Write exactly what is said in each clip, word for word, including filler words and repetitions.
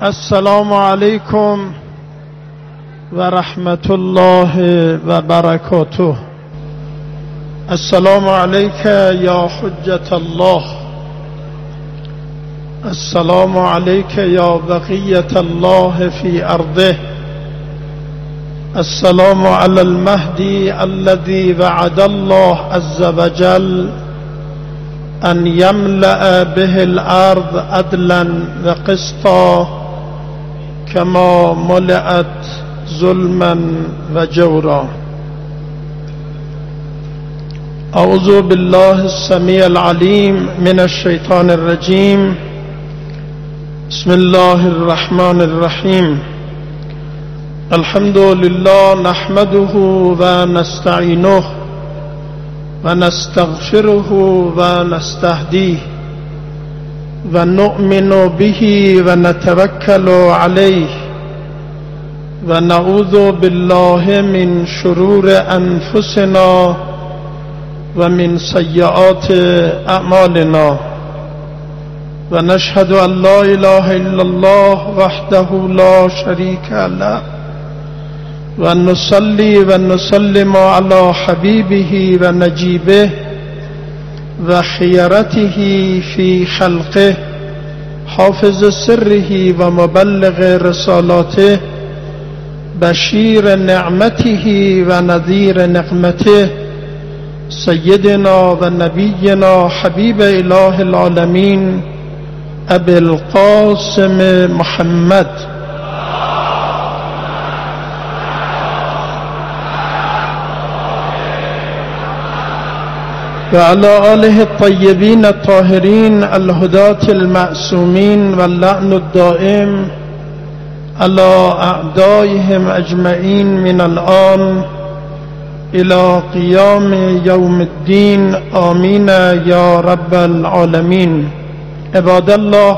السلام علیکم و رحمت الله و برکاته. السلام علیک یا حجت الله، السلام علیک یا بقیت الله فی ارضه، السلام علی المهدی الذي وعد الله عز وجل ان يملأ به الارض عدلا وقسطا كما ملئت ظلما وجورا. اعوذ بالله السميع العليم من الشيطان الرجيم. بسم الله الرحمن الرحيم. الحمد لله نحمده ونستعينه ونستغفره ونستهديه ونؤمن به ونتوكل عليه ونعوذ بالله من شرور أنفسنا ومن سيئات أعمالنا، ونشهد أن لا إله إلا الله وحده لا شريك له، ونصلي ونسلم على حبيبه ونجيبه وخيرته في خلقه، حافظ سره ومبلغ رسالاته، بشير نعمته ونذير نقمته، سيدنا ونبينا حبيب إله العالمين أبي القاسم محمد وعلى آله الطيبين الطاهرين الهداة المعصومين، واللعن الدائم على أعدائهم أجمعين من الآن إلى قيام يوم الدين، آمين يا رب العالمين. عباد الله،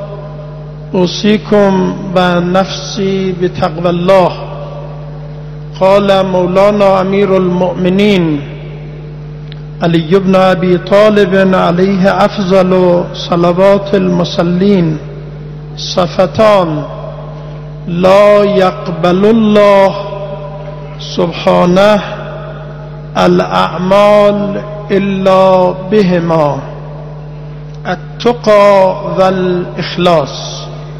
أوصيكم ونفسي بتقوى الله. قال مولانا أمير المؤمنين علي بن أبي طالب عليه أفضل صلوات المصلين: صفتان لا يقبل الله سبحانه الأعمال إلا بهما، التقى والإخلاص.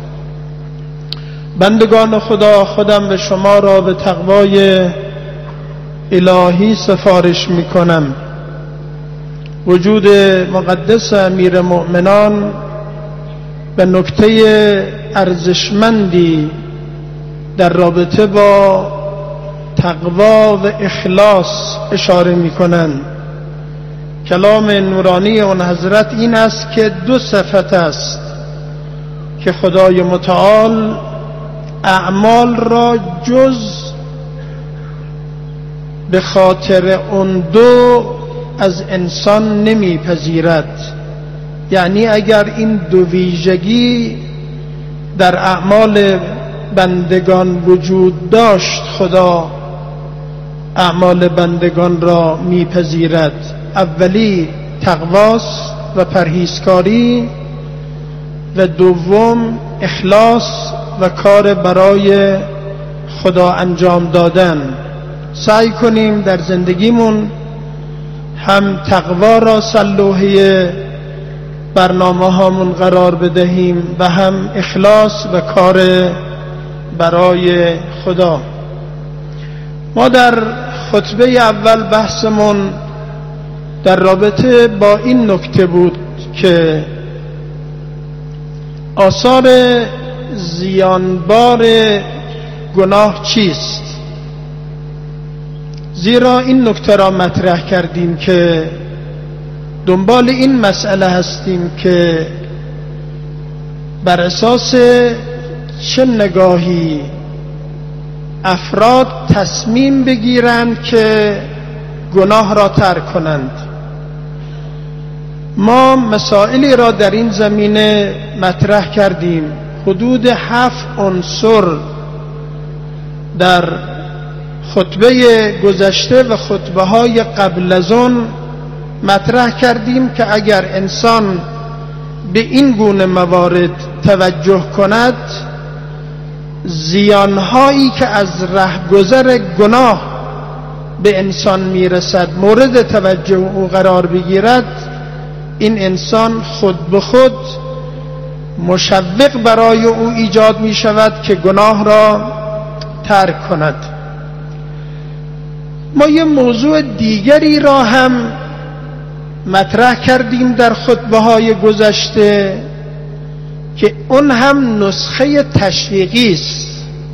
بندگان خدا، خودم به شما را به تقوای الهی سفارش می کنم. وجود مقدس امیر مؤمنان به نکته ارزشمندی در رابطه با تقوا و اخلاص اشاره می کنند. کلام نورانی اون حضرت این است که دو صفت است که خدای متعال اعمال را جز به خاطر اون دو از انسان نمیپذیرد. یعنی اگر این دو ویژگی در اعمال بندگان وجود داشت، خدا اعمال بندگان را میپذیرد. اولی تقواست و پرهیزکاری، و دوم اخلاص و کار برای خدا انجام دادن. سعی کنیم در زندگیمون هم تقوا را سلوحه برنامه هامون قرار بدهیم و هم اخلاص و کار برای خدا. ما در خطبه اول بحثمون در رابطه با این نکته بود که آثار زیانبار گناه چیست. زیرا این نکته را مطرح کردیم که دنبال این مسئله هستیم که بر اساس چه نگاهی افراد تصمیم بگیرند که گناه را ترک کنند. ما مسائلی را در این زمینه مطرح کردیم. حدود هفت عنصر در خطبه گذشته و خطبه های قبل از آن مطرح کردیم که اگر انسان به این گونه موارد توجه کند زیانهایی که از رهگذر گناه به انسان میرسد مورد توجه او قرار بگیرد، این انسان خود به خود مشوق برای او ایجاد می شود که گناه را ترک کند. ما یه موضوع دیگری را هم مطرح کردیم در خطبه‌های گذشته که اون هم نسخه تشویقی است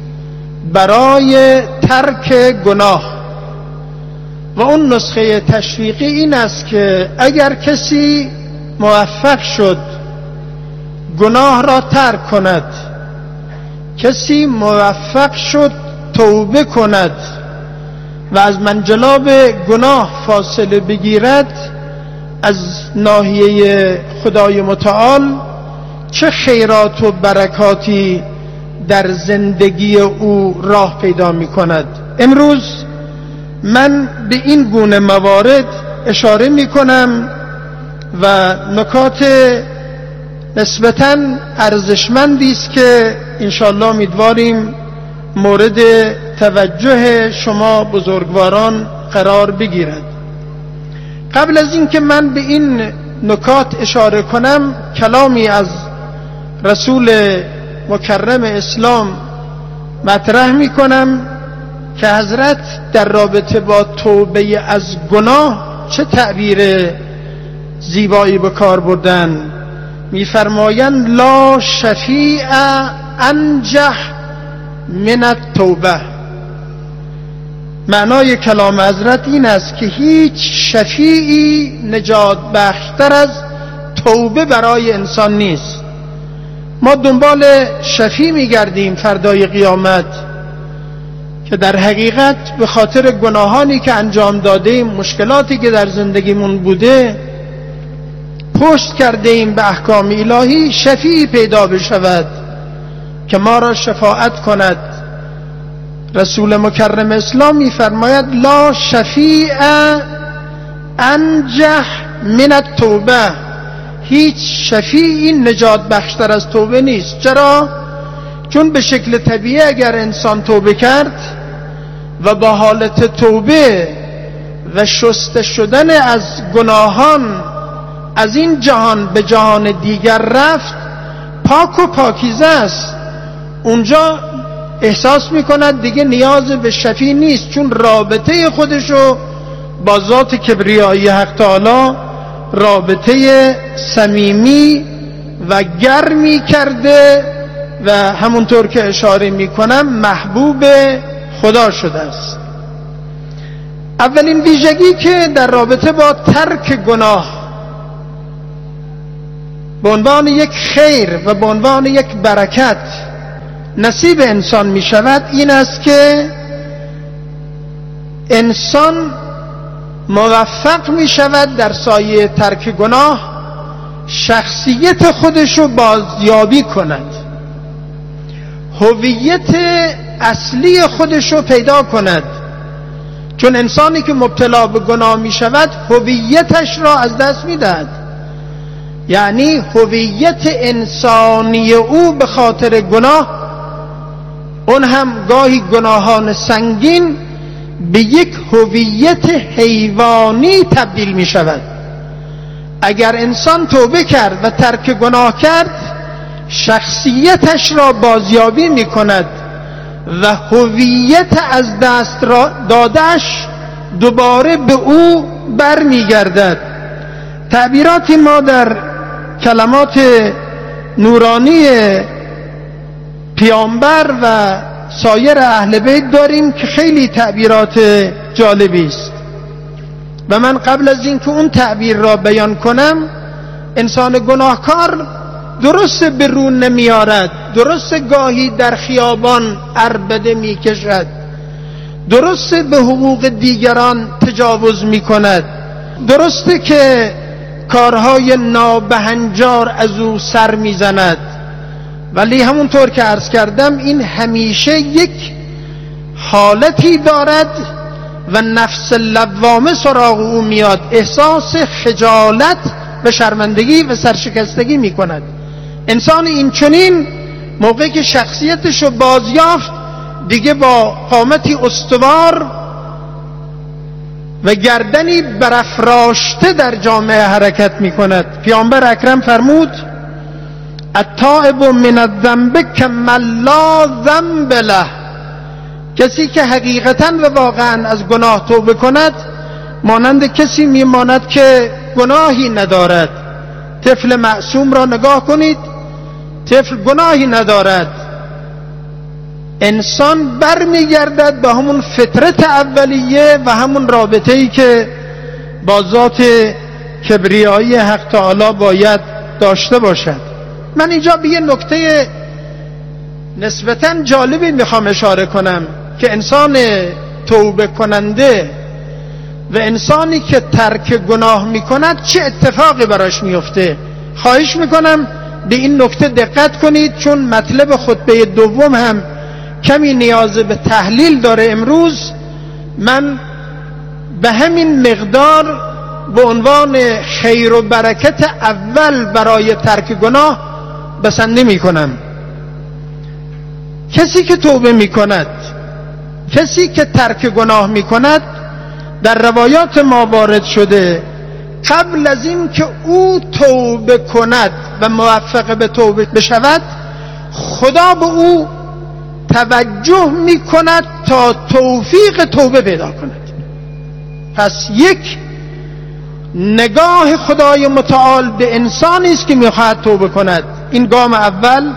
برای ترک گناه، و اون نسخه تشویقی این است که اگر کسی موفق شد گناه را ترک کند، کسی موفق شد توبه کند و از منجلاب گناه فاصله بگیرد، از ناحیه خدای متعال چه خیرات و برکاتی در زندگی او راه پیدا می کند. امروز من به این گونه موارد اشاره می کنم و نکات نسبتاً ارزشمندی است که انشاءالله امیدواریم مورد توجه شما بزرگواران قرار بگیرد. قبل از اینکه من به این نکات اشاره کنم، کلامی از رسول مکرم اسلام مطرح می کنم که حضرت در رابطه با توبه از گناه چه تعبیر زیبایی به کار بردن. می‌فرمایند لا شفیع انجح من التوبه. معنای کلام حضرت این است که هیچ شفیعی نجات بخشتر از توبه برای انسان نیست. ما دنبال شفیع می‌گردیم فردای قیامت که در حقیقت به خاطر گناهانی که انجام دادیم، مشکلاتی که در زندگیمون بوده، پشت کرده ایم به احکام الهی، شفیعی پیدا بشود که ما را شفاعت کند. رسول مکرم اسلام می‌فرماید لا شفیع انجح من التوبه. هیچ شفیعی نجات بخشتر از توبه نیست. چرا؟ چون به شکل طبیعی اگر انسان توبه کرد و با حالت توبه و شسته شدن از گناهان از این جهان به جهان دیگر رفت، پاک و پاکیزه است، اونجا احساس میکند دیگه نیاز به شفیع نیست، چون رابطه خودشو با ذات کبریایی حق تعالی رابطه صمیمی و گرمی کرده و همونطور که اشاره میکنم محبوب خدا شده است. اولین ویژگی که در رابطه با ترک گناه به عنوان یک خیر و به عنوان یک برکت نصیب انسان می شود این است که انسان موفق می شود در سایه ترک گناه شخصیت خودشو بازیابی کند، هویت اصلی خودشو پیدا کند. چون انسانی که مبتلا به گناه می شود هویتش را از دست می دهد، یعنی هویت انسانی او به خاطر گناه، اون هم گاهی گناهان سنگین، به یک هویت حیوانی تبدیل می شود. اگر انسان توبه کرد و ترک گناه کرد، شخصیتش را بازیابی می کند و هویت از دست را دادش دوباره به او بر می گردد. تعبیراتی ما در کلمات نورانی پیامبر و سایر اهل بیت داریم که خیلی تعبیرات جالبی است و من قبل از این که اون تعبیر را بیان کنم، انسان گناهکار درست به رو نمیارد، درست گاهی در خیابان عربده میکشد، درست به حقوق دیگران تجاوز میکند، درسته که کارهای نابهنجار از او سر میزند، ولی همونطور که عرض کردم این همیشه یک حالتی دارد و نفس لوامه سراغ او میاد، احساس خجالت و شرمندگی و سرشکستگی میکند. انسان این چنین موقعی که شخصیتش رو بازیافت دیگه با قامتی استوار و گردنی برافراشته در جامعه حرکت می کند. پیامبر اکرم فرمود التائب من الذنب کمن لا ذنب له، کسی که حقیقتا و واقعا از گناه توبه کند مانند کسی میماند که گناهی ندارد. طفل معصوم را نگاه کنید، طفل گناهی ندارد. انسان برمیگردد به همون فطرت اولیه و همون رابطه‌ای که با ذات کبریایی حق تعالی باید داشته باشد. من اینجا به یه نکته نسبتاً جالبی میخوام اشاره کنم که انسان توبه کننده و انسانی که ترک گناه میکند چه اتفاقی براش میفته. خواهش میکنم به این نکته دقت کنید، چون مطلب خطبه دوم هم کمی نیاز به تحلیل داره. امروز من به همین مقدار به عنوان خیر و برکت اول برای ترک گناه بسنده میکنم. کسی که توبه میکند، کسی که ترک گناه میکند، در روایات ما وارد شده قبل از این که او توبه کند و موفق به توبه بشود، خدا به او توجه میکند تا توفیق توبه پیدا کند. پس یک نگاه خدای متعال به انسانی است که میخواهد توبه کند. این گام اول،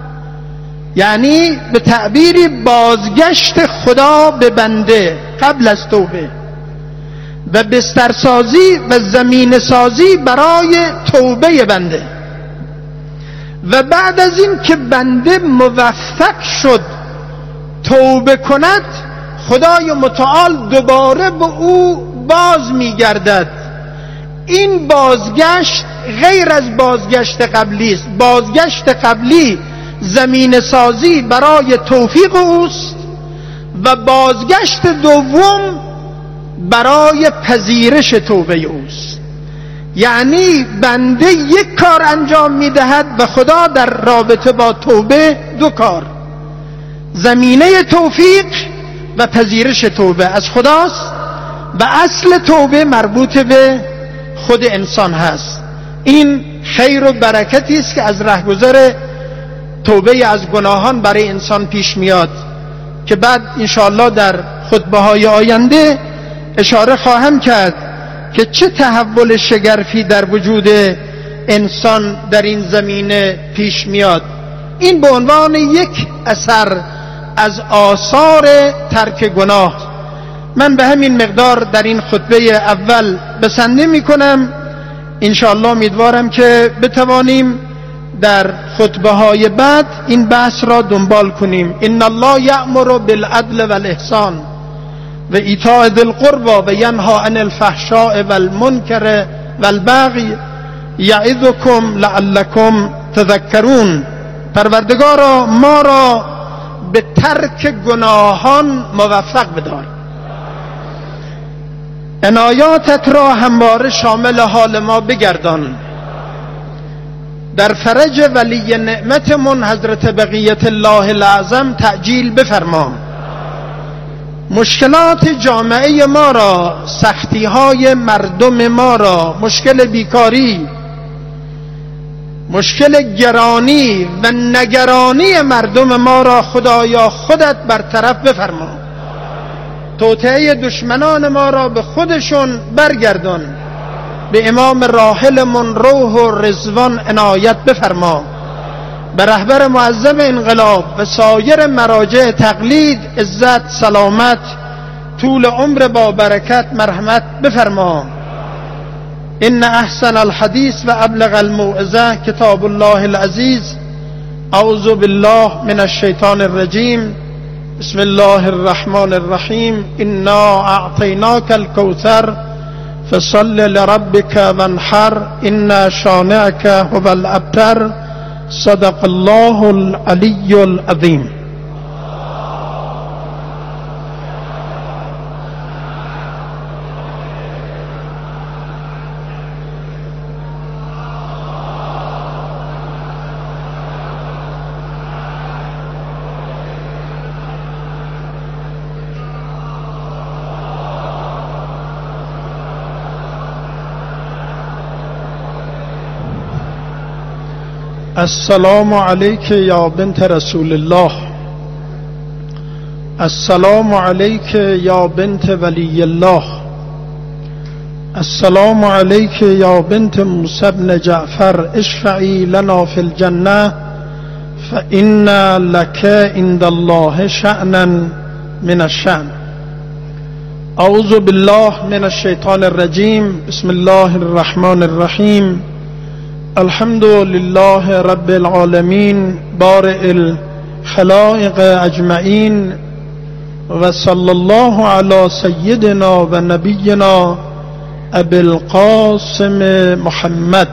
یعنی به تعبیری بازگشت خدا به بنده قبل از توبه و بسترسازی و زمین سازی برای توبه بنده. و بعد از این که بنده موفق شد توبه کند، خدای متعال دوباره به او باز میگردد. این بازگشت غیر از بازگشت قبلی است. بازگشت قبلی زمین سازی برای توفیق اوست و بازگشت دوم برای پذیرش توبه اوست. یعنی بنده یک کار انجام میدهد و خدا در رابطه با توبه دو کار، زمینه توفیق و پذیرش توبه از خداست و اصل توبه مربوط به خود انسان هست. این خیر و برکتی است که از رهگذر توبه از گناهان برای انسان پیش میاد که بعد انشاءالله در خطبه های آینده اشاره خواهم کرد که چه تحول شگرفی در وجود انسان در این زمینه پیش میاد. این به عنوان یک اثر از آثار ترک گناه. من به همین مقدار در این خطبه اول بسنده می کنم. انشاءالله امیدوارم که بتوانیم در خطبه های بعد این بحث را دنبال کنیم. ان الله یأمر بالعدل والاحسان و ایتاء ذی القربى و ینهی عن الفحشاء والمنکر والبغی یعظکم لعلکم تذکرون. پروردگارا ما را به ترک گناهان موفق بدار، عنایاتت را همواره شامل حال ما بگردان. در فرج ولی نعمتمون حضرت بقیت الله الاعظم تعجیل بفرما. مشکلات جامعه ما را، سختی های مردم ما را، مشکل بیکاری، مشکل گرانی و نگرانی مردم ما را خدایا خودت برطرف بفرما. توطئه دشمنان ما را به خودشون برگردان. به امام راحلمون روح و رضوان عنایت بفرما. به رهبر معظم انقلاب و سایر مراجع تقلید عزت، سلامت، طول عمر با برکت مرحمت بفرما. ان احسن الحدیث و ابلغ الموعظه کتاب الله العزیز. اعوذ بالله من الشیطان الرجیم. بسم الله الرحمن الرحیم. انا اعطیناک الکوثر فصل لربک وانحر ان شانئک هو الابتر. صدق الله العلی العظیم. السلام علیک یا بنت رسول الله، السلام علیک یا بنت ولی الله، السلام علیک یا بنت موسی بن جعفر اشفعی لنا فی الجنه فإن لك عند الله شأنا من الشأن. اعوذ بالله من الشیطان الرجیم. بسم الله الرحمن الرحیم. الحمد لله رب العالمین بارئ الخلائق اجمعین و صلی الله علی سیدنا و نبینا ابی القاسم محمد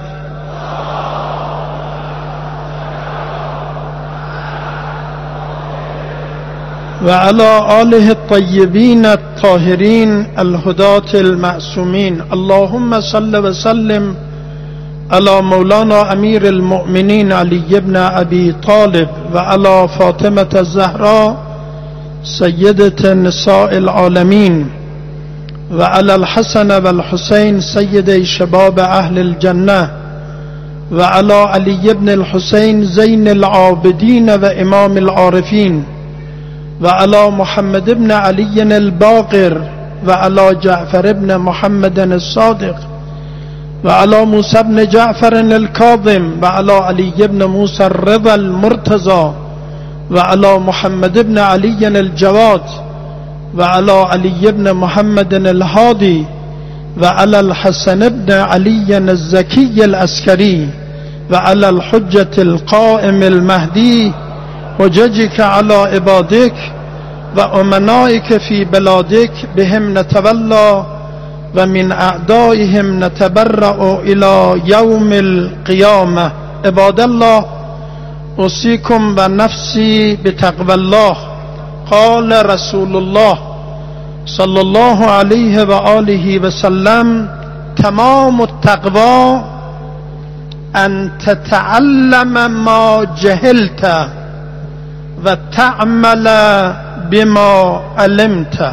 و علی آله الطیبین الطاهرین الهداة المعصومین. اللهم صل و سلم على مولانا امیر المؤمنین علی بن ابی طالب و علی فاطمة الزهراء سیدة نساء العالمین و علی الحسن و الحسین سید شباب اهل الجنه و علی علی بن الحسین زین العابدین و امام العارفین و علی محمد بن علی الباقر و علی جعفر بن محمد الصادق و علی موسی بن جعفر الكاظم و علی علی بن موسی الرضا المرتضى و علی محمد بن علی الجواد و علی علی بن محمد الهادی و علی الحسن بن علی الزکی العسکری و علی الحجة القائم المهدی حججك على عبادك و امنائك في بلادك بهم نتولى و من اعدائهم نتبرأ الى يوم القيامة. عباد الله، اوصيكم و نفسي بتقوى الله. قال رسول الله صلى الله عليه و آله و سلم: تمام التقوى ان تتعلم ما جهلت و تعمل بما علمت.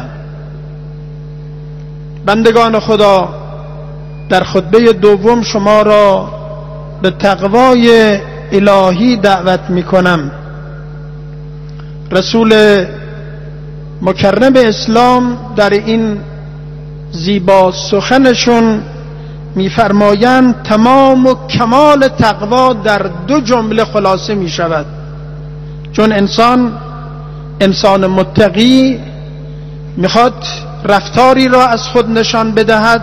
بندگان خدا، در خطبه دوم شما را به تقوای الهی دعوت می کنم. رسول مکرم اسلام در این زیبا سخنشون می‌فرمایند تمام و کمال تقوا در دو جمله خلاصه می شود. چون انسان انسان متقی میخواد رفتاری را از خود نشان بدهد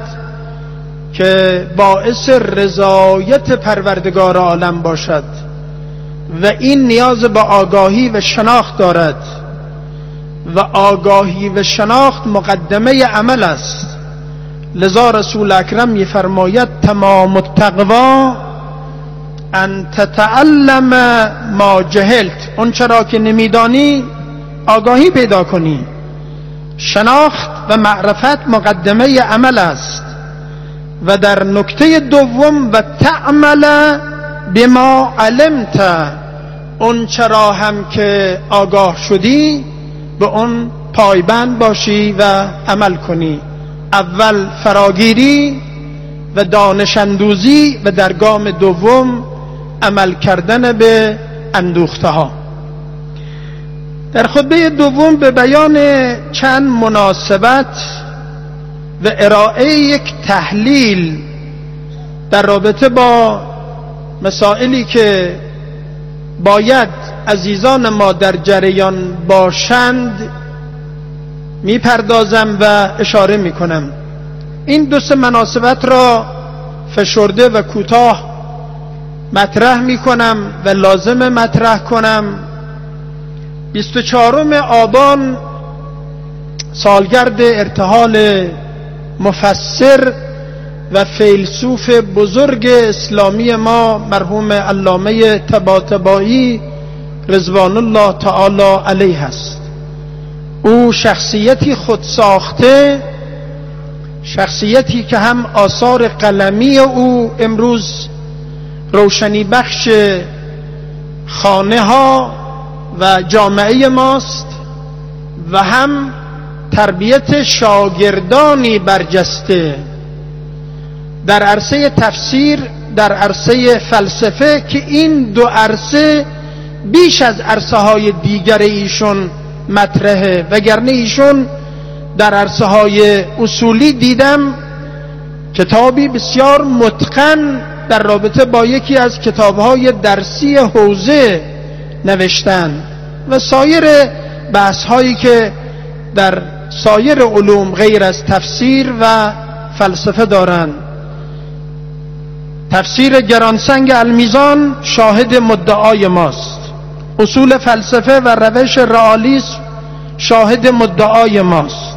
که باعث رضایت پروردگار عالم باشد و این نیاز به آگاهی و شناخت دارد و آگاهی و شناخت مقدمه عمل است. لذا رسول اکرم می‌فرماید تمام التقوا ان تتعلم ما جهلت. اون چرا که نمیدانی آگاهی پیدا کنی. شناخت و معرفت مقدمه عمل است. و در نکته دوم و تعمل بما علمت، اون چرا هم که آگاه شدی به اون پایبند باشی و عمل کنی. اول فراگیری و دانش اندوزی و در گام دوم عمل کردن به اندوخته ها. در خطبه دوم به بیان چند مناسبت و ارائه یک تحلیل در رابطه با مسائلی که باید عزیزان ما در جریان باشند میپردازم و اشاره میکنم. این دو سه مناسبت را فشرده و کوتاه مطرح میکنم و لازم مطرح کنم. بیست و چهارم آبان سالگرد ارتحال مفسر و فیلسوف بزرگ اسلامی ما مرحوم علامه طباطبایی رضوان الله تعالی علیه است. او شخصیتی خودساخته، شخصیتی که هم آثار قلمی او امروز روشنی بخش خانه ها و جامعه ماست و هم تربیت شاگردانی برجسته. در عرصه تفسیر در عرصه فلسفه که این دو عرصه بیش از عرصه های دیگر ایشون مطرحه، وگرنه ایشون در عرصه های اصولی دیدم کتابی بسیار متقن در رابطه با یکی از کتابهای درسی حوزه نوشتن و سایر بحث هایی که در سایر علوم غیر از تفسیر و فلسفه دارند. تفسیر گرانسنگ المیزان شاهد مدعای ماست، اصول فلسفه و روش رئالیسم شاهد مدعای ماست،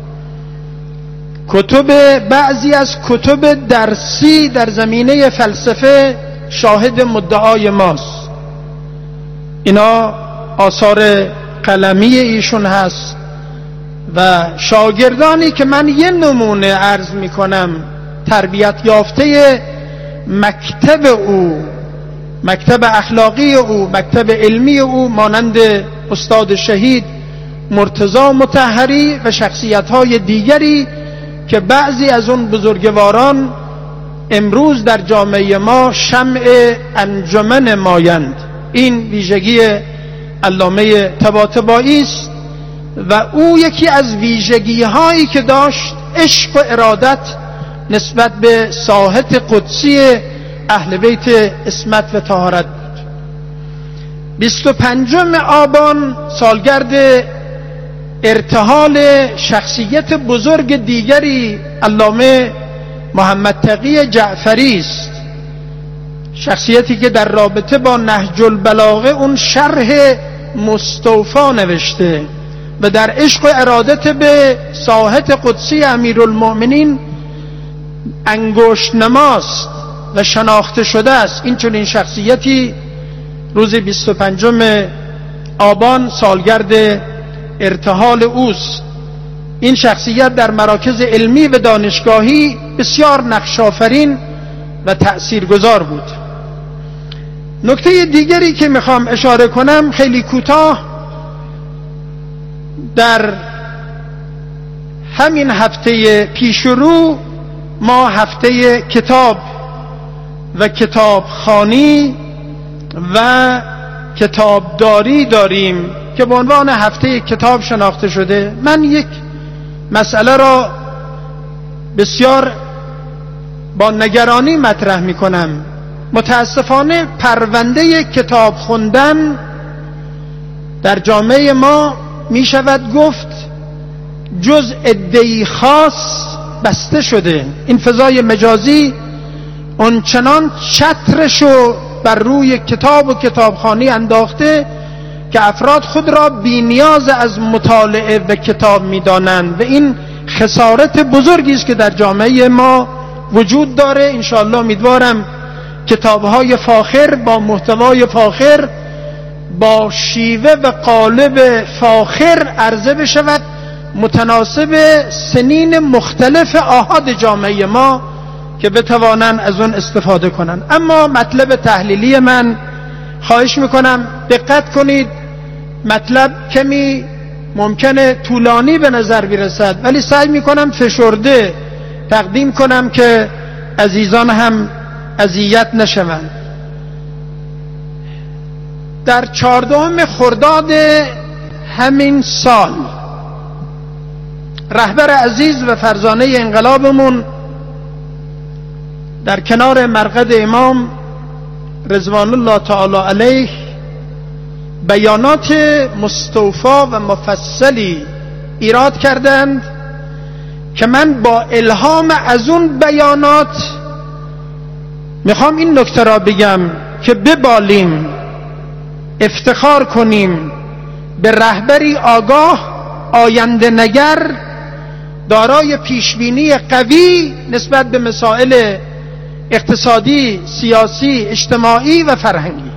کتب بعضی از کتب درسی در زمینه فلسفه شاهد مدعای ماست. اینا آثار قلمی ایشون هست و شاگردانی که من یه نمونه عرض میکنم تربیت یافته مکتب او، مکتب اخلاقی او، مکتب علمی او، مانند استاد شهید مرتضی مطهری و شخصیت‌های دیگری که بعضی از اون بزرگواران امروز در جامعه ما شمع انجمن مایند. این ویژگی علامه طباطبایی است و او یکی از ویژگی هایی که داشت عشق و ارادت نسبت به ساحت قدسی اهل بیت عصمت و طهارت بود. بیست و پنجم آبان سالگرد ارتحال شخصیت بزرگ دیگری علامه محمد تقی جعفری است، شخصیتی که در رابطه با نهج البلاغه اون شرح مستوفا نوشته و در عشق و ارادت به ساحت قدسی امیرالمؤمنین انگشت نماست و شناخته شده است. این چنین شخصیتی روز بیست و پنجم آبان سالگرد ارتحال اوست. این شخصیت در مراکز علمی و دانشگاهی بسیار نقش‌آفرین و تأثیرگذار بود. نکته دیگری که میخوام اشاره کنم خیلی کوتاه، در همین هفته پیشرو ما هفته کتاب و کتابخوانی و کتابداری داریم که به عنوان هفته کتاب شناخته شده. من یک مسئله را بسیار با نگرانی مطرح می کنم. متاسفانه پرونده کتاب خوندن در جامعه ما می شود گفت جز عده‌ای خاص بسته شده. این فضای مجازی اونچنان چترشو بر روی کتاب و کتابخوانی انداخته که افراد خود را بی نیاز از مطالعه و کتاب می دانند و این خسارت بزرگی است که در جامعه ما وجود داره. انشاءالله امیدوارم کتاب‌های فاخر با محتوای فاخر با شیوه و قالب فاخر عرضه بشود، متناسب سنین مختلف آحاد جامعه ما که بتوانند از اون استفاده کنند. اما مطلب تحلیلی من، خواهش میکنم دقت کنید، مطلب کمی ممکنه طولانی به نظر برسد ولی سعی میکنم فشرده تقدیم کنم که عزیزان هم اذیت نشوند. در چهاردهم خرداد همین سال رهبر عزیز و فرزانه انقلابمون در کنار مرقد امام رضوان الله تعالی علیه بیانات مستوفا و مفصلی ایراد کردند که من با الهام از اون بیانات میخوام این نکته را بگم که ببالیم، افتخار کنیم به رهبری آگاه، آینده نگر، دارای پیشبینی قوی نسبت به مسائل اقتصادی، سیاسی، اجتماعی و فرهنگی.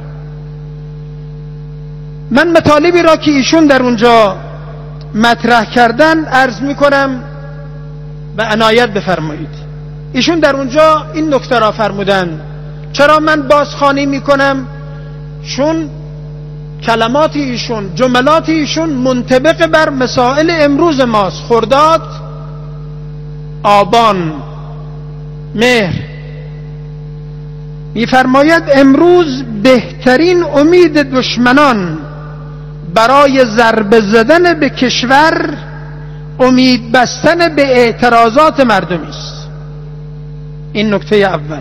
من مطالبی را که ایشون در اونجا مطرح کردن عرض میکنم و عنایت بفرمایید. ایشون در اونجا این نکته را فرمودن. چرا من بازخوانی میکنم؟ چون کلمات ایشون، جملات ایشون منطبق بر مسائل امروز ماست. خرداد، آبان، مهر، می‌فرماید امروز بهترین امید دشمنان برای ضربه زدن به کشور امید بستن به اعتراضات مردمی است. این نکته اول.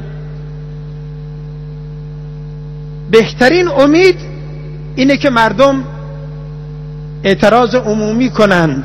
بهترین امید اینه که مردم اعتراض عمومی کنند.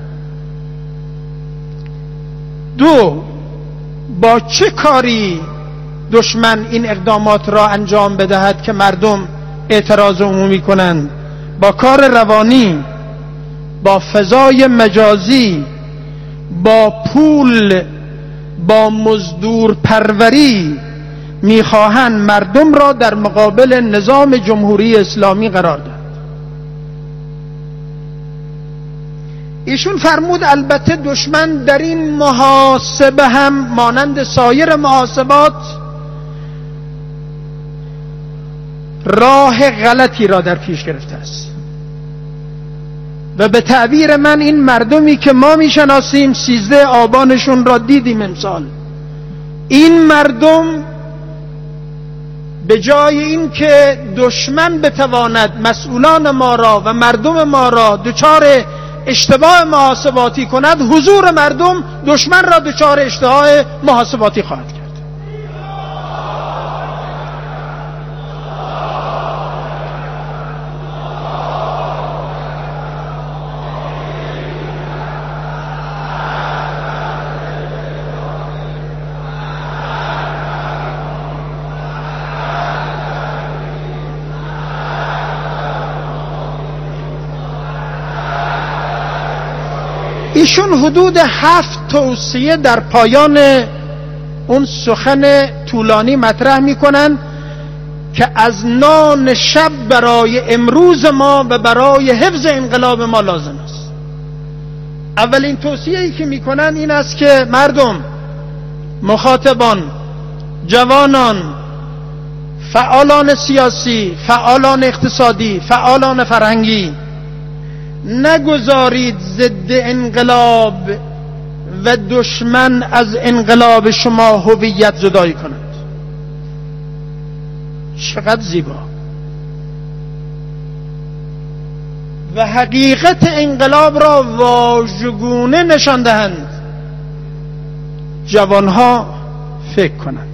دو، با چه کاری دشمن این اقدامات را انجام بدهد که مردم اعتراض عمومی کنند؟ با کار روانی، با فضای مجازی، با پول، با مزدور پروری میخواهند مردم را در مقابل نظام جمهوری اسلامی قرار دهند. ایشون فرمود البته دشمن در این محاسبه هم مانند سایر محاسبات راه غلطی را در پیش گرفته است و به تعبیر من این مردمی که ما میشناسیم سیزده آبانشون را دیدیم امسال، این مردم به جای این که دشمن بتواند مسئولان ما را و مردم ما را دچار اشتباه محاسباتی کند، حضور مردم دشمن را دچار اشتباه محاسباتی خواهد کرد. ایشون حدود هفت توصیه در پایان اون سخن طولانی مطرح میکنن که از نان شب برای امروز ما و برای حفظ انقلاب ما لازم است. اولین توصیه‌ای که میکنن این است که مردم، مخاطبان، جوانان، فعالان سیاسی، فعالان اقتصادی، فعالان فرهنگی، نگذارید ضد انقلاب و دشمن از انقلاب شما هویت زدایی کند. چقدر زیبا. و حقیقت انقلاب را واژگونه نشان دهند. جوانها فکر کنند.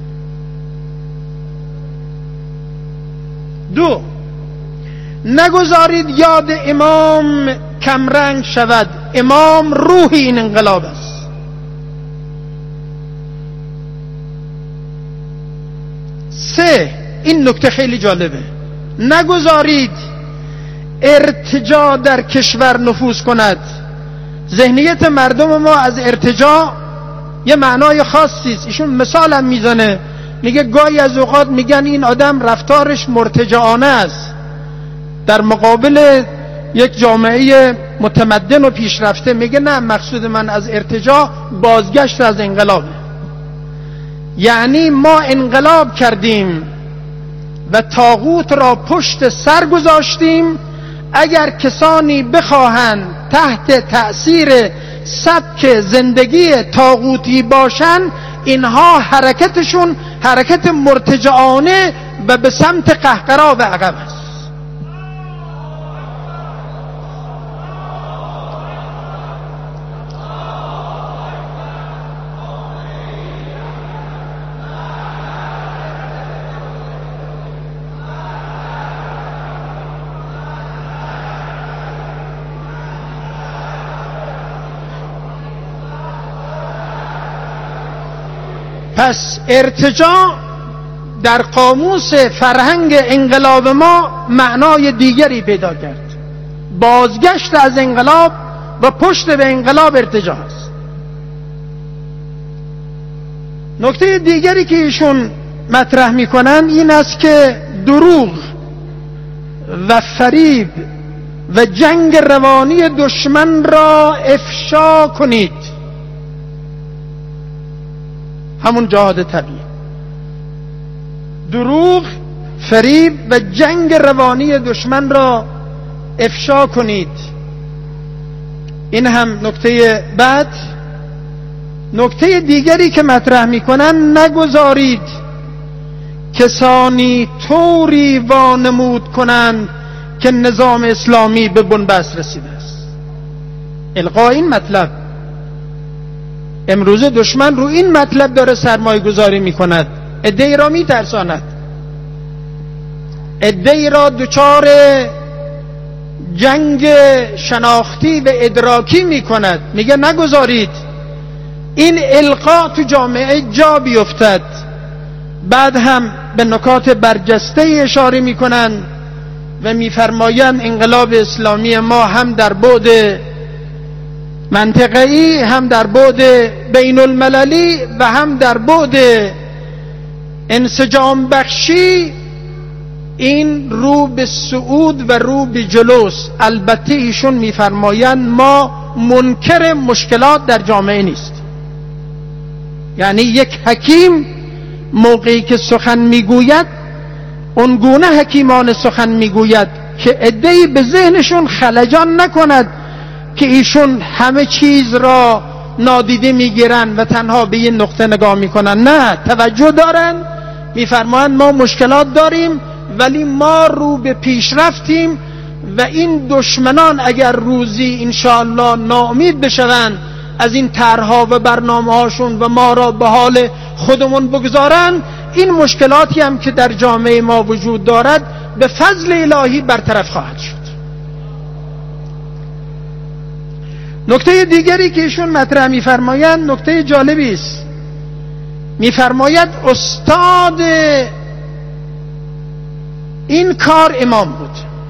دو، نگذارید یاد امام کمرنگ شود. امام روح این انقلاب است. سه، این نکته خیلی جالبه، نگذارید ارتجاع در کشور نفوذ کند. ذهنیت مردم ما از ارتجاع یه معنای خاصی است. ایشون مثال هم میزنه، میگه گاهی از اوقات میگن این آدم رفتارش مرتجعانه است در مقابل یک جامعه متمدن و پیشرفته. میگه نه، مقصود من از ارتجاع بازگشت از انقلابه. یعنی ما انقلاب کردیم و طاغوت را پشت سر گذاشتیم. اگر کسانی بخواهند تحت تأثیر سبک زندگی طاغوتی باشند، اینها حرکتشون حرکت مرتجعانه و به سمت قهقرا و عقب است. پس ارتجاع در قاموس فرهنگ انقلاب ما معنای دیگری پیدا کرد. بازگشت از انقلاب و پشت به انقلاب ارتجاع است. نکته دیگری که ایشون مطرح میکنن این است که دروغ و فریب و جنگ روانی دشمن را افشا کنید. همون جهاد طبیعی. دروغ، فریب و جنگ روانی دشمن را افشا کنید. این هم نکته بعد. نکته دیگری که مطرح میکنن، نگذارید کسانی طوری وانمود کنند که نظام اسلامی به بنبست رسیده است. القا این مطلب. امروز دشمن رو این مطلب داره سرمایه گذاری می کند، عده‌ای را می ترساند، عده‌ای را دچار جنگ شناختی و ادراکی می کند. میگه نگذارید این القا تو جامعه جا بیفتد. بعد هم به نکات برجسته اشاره می کنند و میفرمایند انقلاب اسلامی ما هم در بعد منطقه‌ای، هم در بعد بین المللی و هم در بعد انسجام بخشی این رو به صعود و رو به جلوس. البته ایشون میفرمایند ما منکر مشکلات در جامعه نیست. یعنی یک حکیم موقعی که سخن میگوید اون گونه حکیمان سخن میگوید که عده‌ای به ذهنشون خلجان نکند که ایشون همه چیز را نادیده میگیرن و تنها به یه نقطه نگاه میکنن. نه، توجه دارن، میفرمایند ما مشکلات داریم ولی ما رو به پیش رفتیم و این دشمنان اگر روزی انشاءالله ناامید بشوند از این طرح‌ها و برنامه‌هاشون و ما را به حال خودمون بگذارن، این مشکلاتی هم که در جامعه ما وجود دارد به فضل الهی برطرف خواهد شد. نکته دیگری که ایشون مطرح می‌فرمایند نکته جالبی است. می‌فرماید استاد این کار امام بود.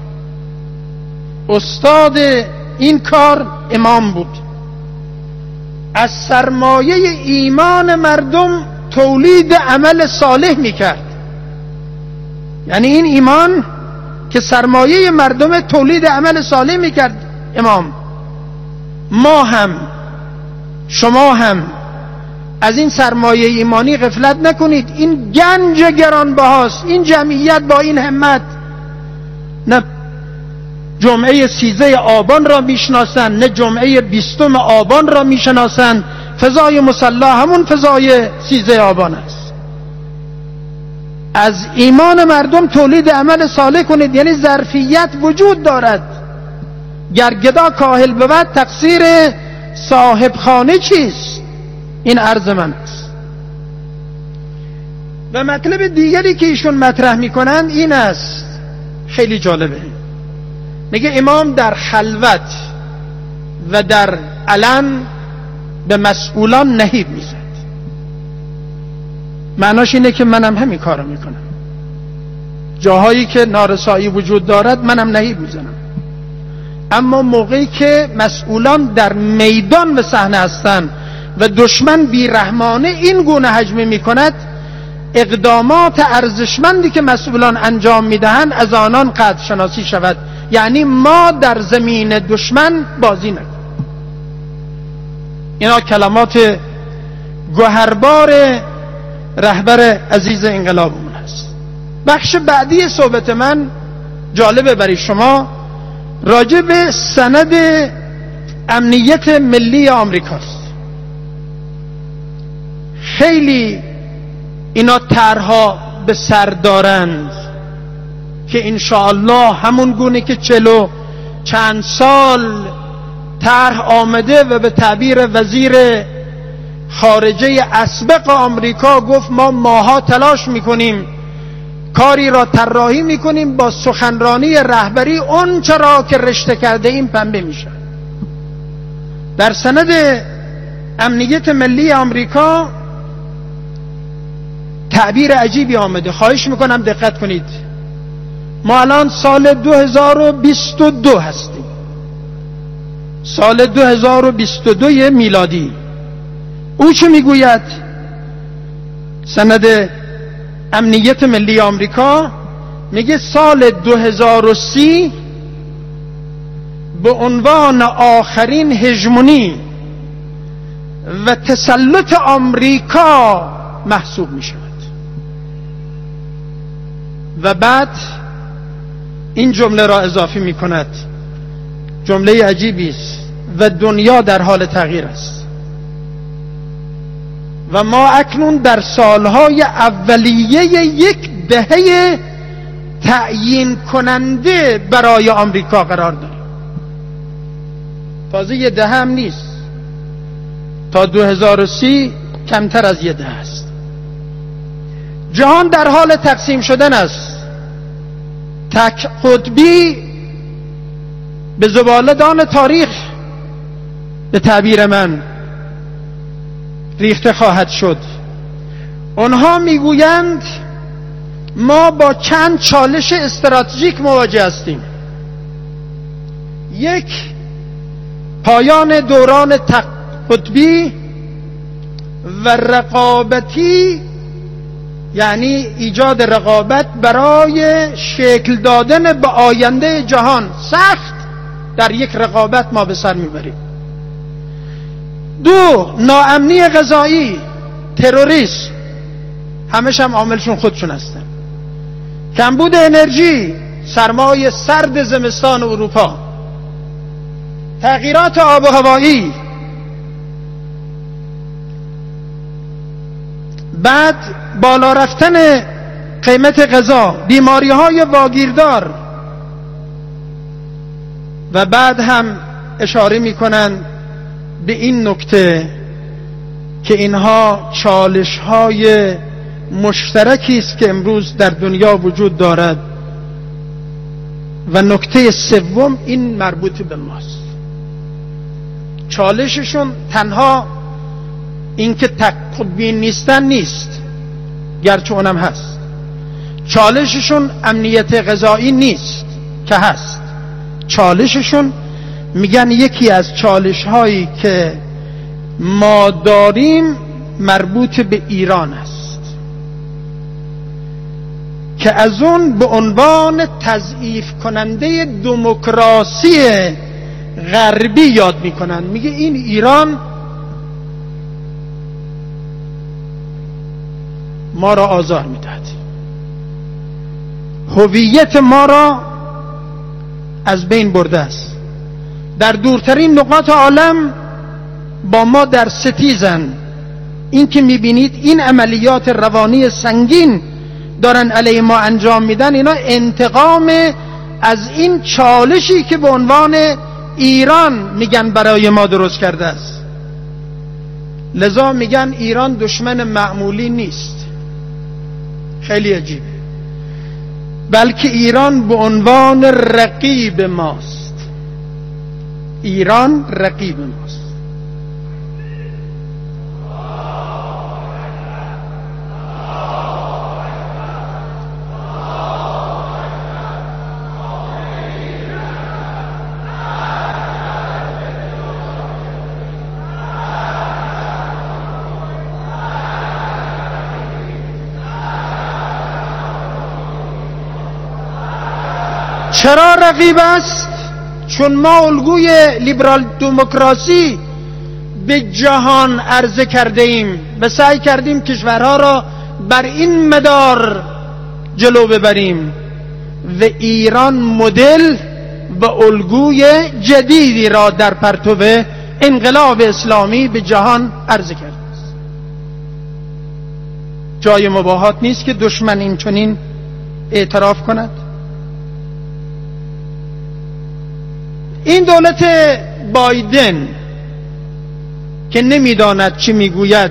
استاد این کار امام بود. از سرمایه ایمان مردم تولید عمل صالح میکرد. یعنی این ایمان که سرمایه مردم تولید عمل صالح میکرد امام. ما هم شما هم از این سرمایه ایمانی غفلت نکنید. این گنج گرانبهاست. این جمعیت با این همت نه جمعه سیزده آبان را میشناسند نه جمعه بیستم آبان را میشناسند. فضای مسلح همون فضای سیزده آبان است. از ایمان مردم تولید عمل صالح کنید. یعنی ظرفیت وجود دارد. گر گدا کاهل بود تقصیر صاحب خانه چیست؟ این عرض من است. و مطلب دیگری که ایشون مطرح میکنند این است، خیلی جالبه. میگه امام در خلوت و در علن به مسئولان نهیب میزد. معناش اینه که منم همین کارو میکنم. جاهایی که نارسایی وجود دارد منم نهیب میزنم. اما موقعی که مسئولان در میدان و صحنه هستند و دشمن بیرحمانه این گونه هجمه میکند، اقدامات ارزشمندی که مسئولان انجام میدهند از آنان قدر شناسی شود. یعنی ما در زمین دشمن بازی نکنیم. اینا کلمات گوهربار رهبر عزیز انقلابمون هست. بخش بعدی صحبت من جالبه برای شما، راجع به سند امنیت ملی آمریکاست. خیلی اینا طرح‌ها به سر دارند که انشاءالله همون گونه که چلو چند سال طرح آمده و به تعبیر وزیر خارجه اسبق آمریکا گفت ما ماها تلاش میکنیم، کاری را طراحی میکنیم، با سخنرانی رهبری اون چرا که رشته کرده این پنبه میشه. در سند امنیت ملی آمریکا تعبیر عجیبی آمده. خواهش میکنم دقت کنید. ما الان سال دو هزار و بیست و دو هستیم، سال دو هزار و بیست و دو میلادی. او چه میگوید؟ سند امنیت ملی آمریکا میگه سال دو هزار و سی به عنوان آخرین هژمونی و تسلط آمریکا محسوب می شود. و بعد این جمله را اضافه می کند، جمله عجیبی است: و دنیا در حال تغییر است و ما اکنون در سالهای اولیه یک دهه تعیین کننده برای آمریکا قرار داریم. تازه یه دهه هم نیست، تا دو هزار و سی کمتر از یه دهه است. جهان در حال تقسیم شدن است. تک قطبی به زباله‌دان تاریخ به تعبیر من ریخته خواهد شد. آنها میگویند ما با چند چالش استراتژیک مواجه هستیم. یک، پایان دوران تک قطبی و رقابتی، یعنی ایجاد رقابت برای شکل دادن به آینده جهان. سخت در یک رقابت ما به سر میبریم. دو، ناامنی غذایی، تروریسم، همش هم عاملشون خودشون هستن. کمبود انرژی، سرمای سرد زمستان اروپا، تغییرات آب و هوایی، بعد بالا رفتن قیمت غذا، بیماری های واگیردار، و بعد هم اشاره میکنن به این نکته که اینها چالش های مشترکی است که امروز در دنیا وجود دارد. و نکته سوم این مربوط به ماست. چالششون تنها این که تک قطبی نیستن نیست، گرچه اونم هست. چالششون امنیت غذایی نیست که هست. چالششون میگن یکی از چالش هایی که ما داریم مربوط به ایران است، که از اون به عنوان تضعیف کننده دموکراسی غربی یاد میکنن. میگه این ایران ما را آزار میدهد، هویت ما را از بین برده است، در دورترین نقاط عالم با ما در ستیزن. این که میبینید این عملیات روانی سنگین دارن علیه ما انجام میدن، اینا انتقام از این چالشی که به عنوان ایران میگن برای ما درست کرده است. لذا میگن ایران دشمن معمولی نیست. خیلی عجیبه. بلکه ایران به عنوان رقیب ماست. ایران رقیب ماست. چرا رقیب است؟ چون ما الگوی لیبرال دموکراسی به جهان عرضه کرده ایم و سعی کردیم کشورها را بر این مدار جلو ببریم و ایران مدل و الگوی جدیدی را در پرتو انقلاب اسلامی به جهان عرضه کرده است. جای مباهات نیست که دشمن این چنین اعتراف کند. این دولت بایدن که نمیداند چی میگوید،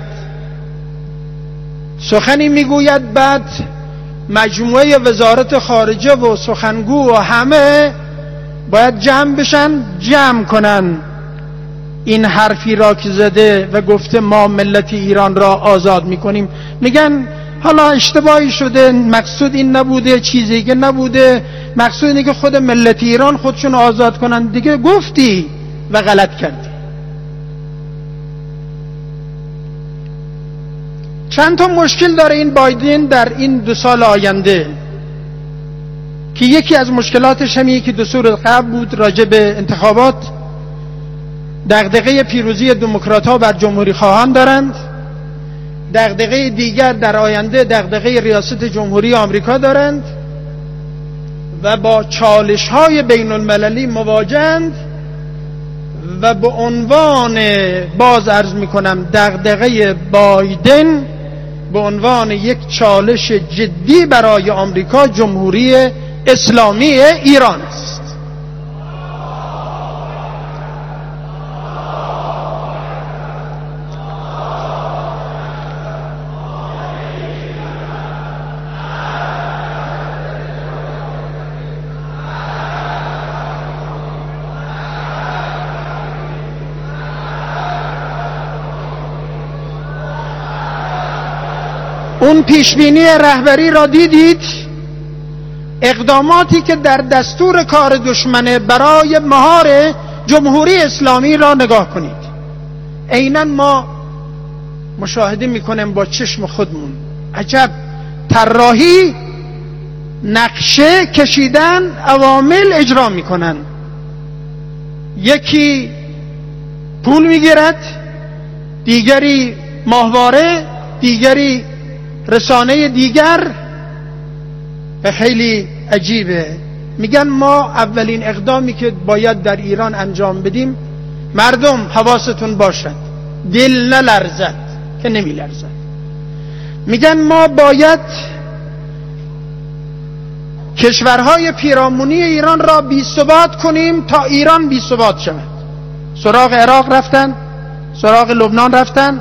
سخنی میگوید، بعد مجموعه وزارت خارجه و سخنگو و همه باید جمع بشن، جمع کنن این حرفی را که زده و گفته ما ملت ایران را آزاد میکنیم. میگن حالا اشتباهی شده، مقصود این نبوده، چیزی که نبوده، مقصود اینه که خود ملت ایران خودشون آزاد کنن. دیگه گفتی و غلط کردی. چند تا مشکل داره این بایدن در این دو سال آینده، که یکی از مشکلاتش همیه که دو سال قبل بود راجع به انتخابات. دغدغه پیروزی دموکرات‌ها بر جمهوری خواهان دارند. دغدغه دیگر در آینده دغدغه ریاست جمهوری آمریکا دارند و با چالش‌های بین المللی مواجهند و به عنوان، باز عرض می‌کنم، دغدغه بایدن به عنوان یک چالش جدی برای آمریکا جمهوری اسلامی ایران است. اون پیشبینی رهبری را دیدید؟ اقداماتی که در دستور کار دشمن برای مهار جمهوری اسلامی را نگاه کنید. عیناً ما مشاهده میکنیم با چشم خودمون. عجب طراحی، نقشه کشیدن، عوامل اجرا میکنن. یکی پول میگیرد، دیگری ماهواره، دیگری رسانه دیگر. و خیلی عجیبه. میگن ما اولین اقدامی که باید در ایران انجام بدیم، مردم حواستون باشد دل نلرزد که نمی لرزد. میگن ما باید کشورهای پیرامونی ایران را بی ثبات کنیم تا ایران بی ثبات شود. سراغ عراق رفتن، سراغ لبنان رفتن،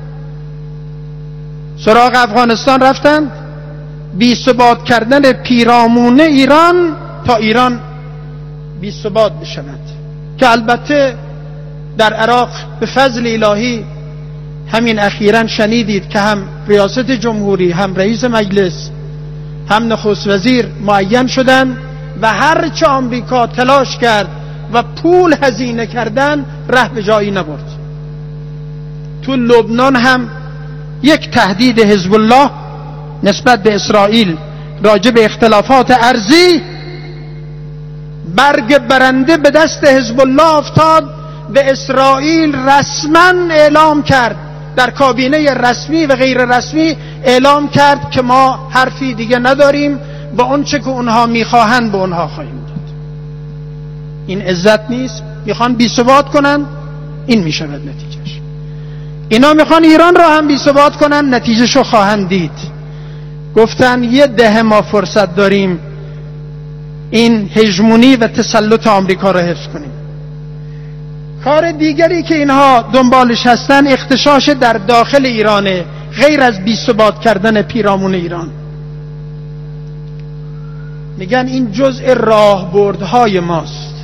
سراغ افغانستان رفتن. بی ثبات کردن پیرامون ایران تا ایران بی ثبات بشود، که البته در عراق به فضل الهی همین اخیراً شنیدید که هم ریاست جمهوری، هم رئیس مجلس، هم نخست وزیر معین شدن و هر چه آمریکا تلاش کرد و پول هزینه کردن ره به جایی نبرد. تو لبنان هم یک تهدید حزب الله نسبت به اسرائیل راجع به اختلافات ارضی، برگ برنده به دست حزب الله افتاد و اسرائیل رسما اعلام کرد، در کابینه رسمی و غیر رسمی اعلام کرد که ما حرفی دیگه نداریم و اون چه که اونها میخواهند به اونها خواهیم داد. این عزت نیست؟ میخوان بی ثبات کنن، این میشود نتیجهش. اینا میخوان ایران را هم بی ثبات کنن، نتیجهشو خواهند دید. گفتن یه دهه ما فرصت داریم این هژمونی و تسلط آمریکا را حفظ کنیم. کار دیگری که اینها دنبالش هستن اغتشاش در داخل ایرانه، غیر از بی ثبات کردن پیرامون ایران. میگن این جزء راهبردهای ماست.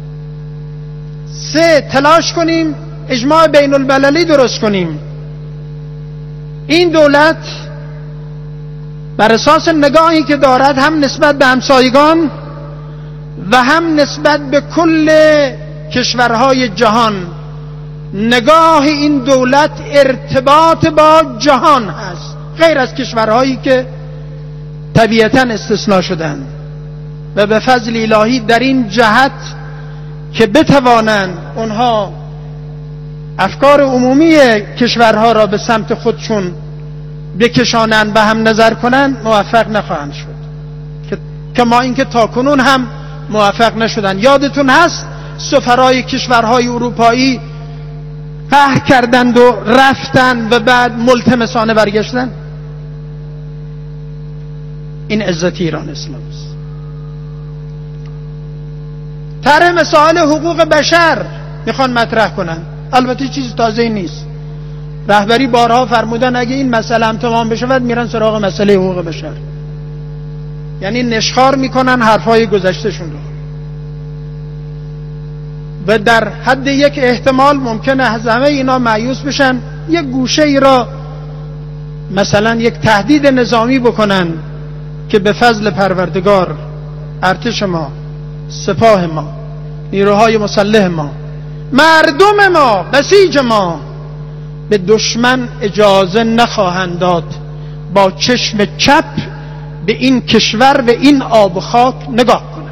سه، تلاش کنیم اجماع بین المللی درست کنیم. این دولت بر اساس نگاهی که دارد، هم نسبت به همسایگان و هم نسبت به کل کشورهای جهان، نگاه این دولت ارتباط با جهان هست، غیر از کشورهایی که طبیعتاً استثناء شدند. و به فضل الهی در این جهت که بتوانند اونها افکار عمومی کشورها را به سمت خودشون بکشانند و هم نظر کنند، موفق نخواهند شد، که ما اینکه تاکنون هم موفق نشدن. یادتون هست سفرای کشورهای اروپایی قهر کردند و رفتن و بعد ملتمسانه برگشتن. این عزت ایران اسلام است. طرح مسائل حقوق بشر میخوان مطرح کنن. البته چیز تازه نیست. رهبری بارها فرمودن اگه این مسئله هم تمام بشود میرن سراغ مسئله حقوق بشر. یعنی نشخوار میکنن حرفای گذشتهشون رو. و در حد یک احتمال ممکنه از همه اینا مایوس بشن، یک گوشه ای را مثلا یک تهدید نظامی بکنن که به فضل پروردگار ارتش ما، سپاه ما، نیروهای مسلح ما، مردم ما، بسیج ما به دشمن اجازه نخواهند داد با چشم چپ به این کشور و این آب و خاک نگاه کند.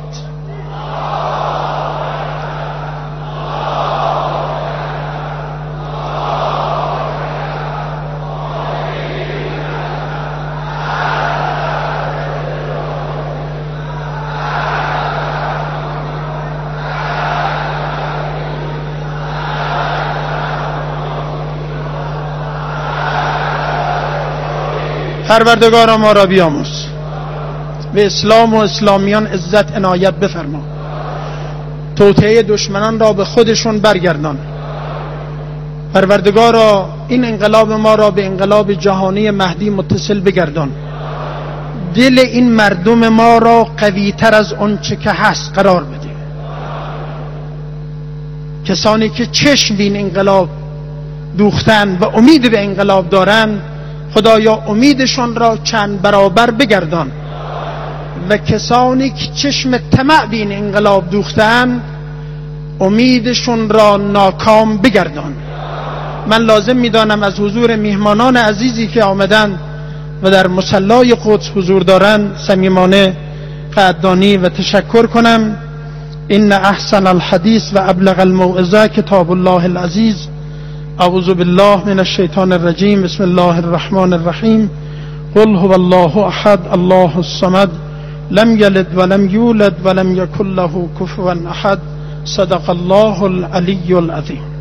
پروردگارا ما را بیاموز، به اسلام و اسلامیان عزت عنایت بفرما، توطئه دشمنان را به خودشون برگردان. پروردگارا این انقلاب ما را به انقلاب جهانی مهدی متصل بگردان، دل این مردم ما را قوی تر از اون چه که هست قرار بده. کسانی که چشم به این انقلاب دوختن و امید به انقلاب دارند، خدایا امیدشون را چند برابر بگردان، و کسانی که چشم طمع به این انقلاب دوختن امیدشون را ناکام بگردان. من لازم میدانم از حضور میهمانان عزیزی که آمدند و در مصلای قدس حضور دارند صمیمانه قدردانی و تشکر کنم. ان احسن الحدیث و ابلغ الموعظه کتاب الله العزیز. اعوذ بالله من الشیطان الرجیم. بسم الله الرحمن الرحیم. قل هو الله احد الله الصمد لم یلد ولم یولد ولم یکن له کفوا احد. صدق الله العلی العظیم.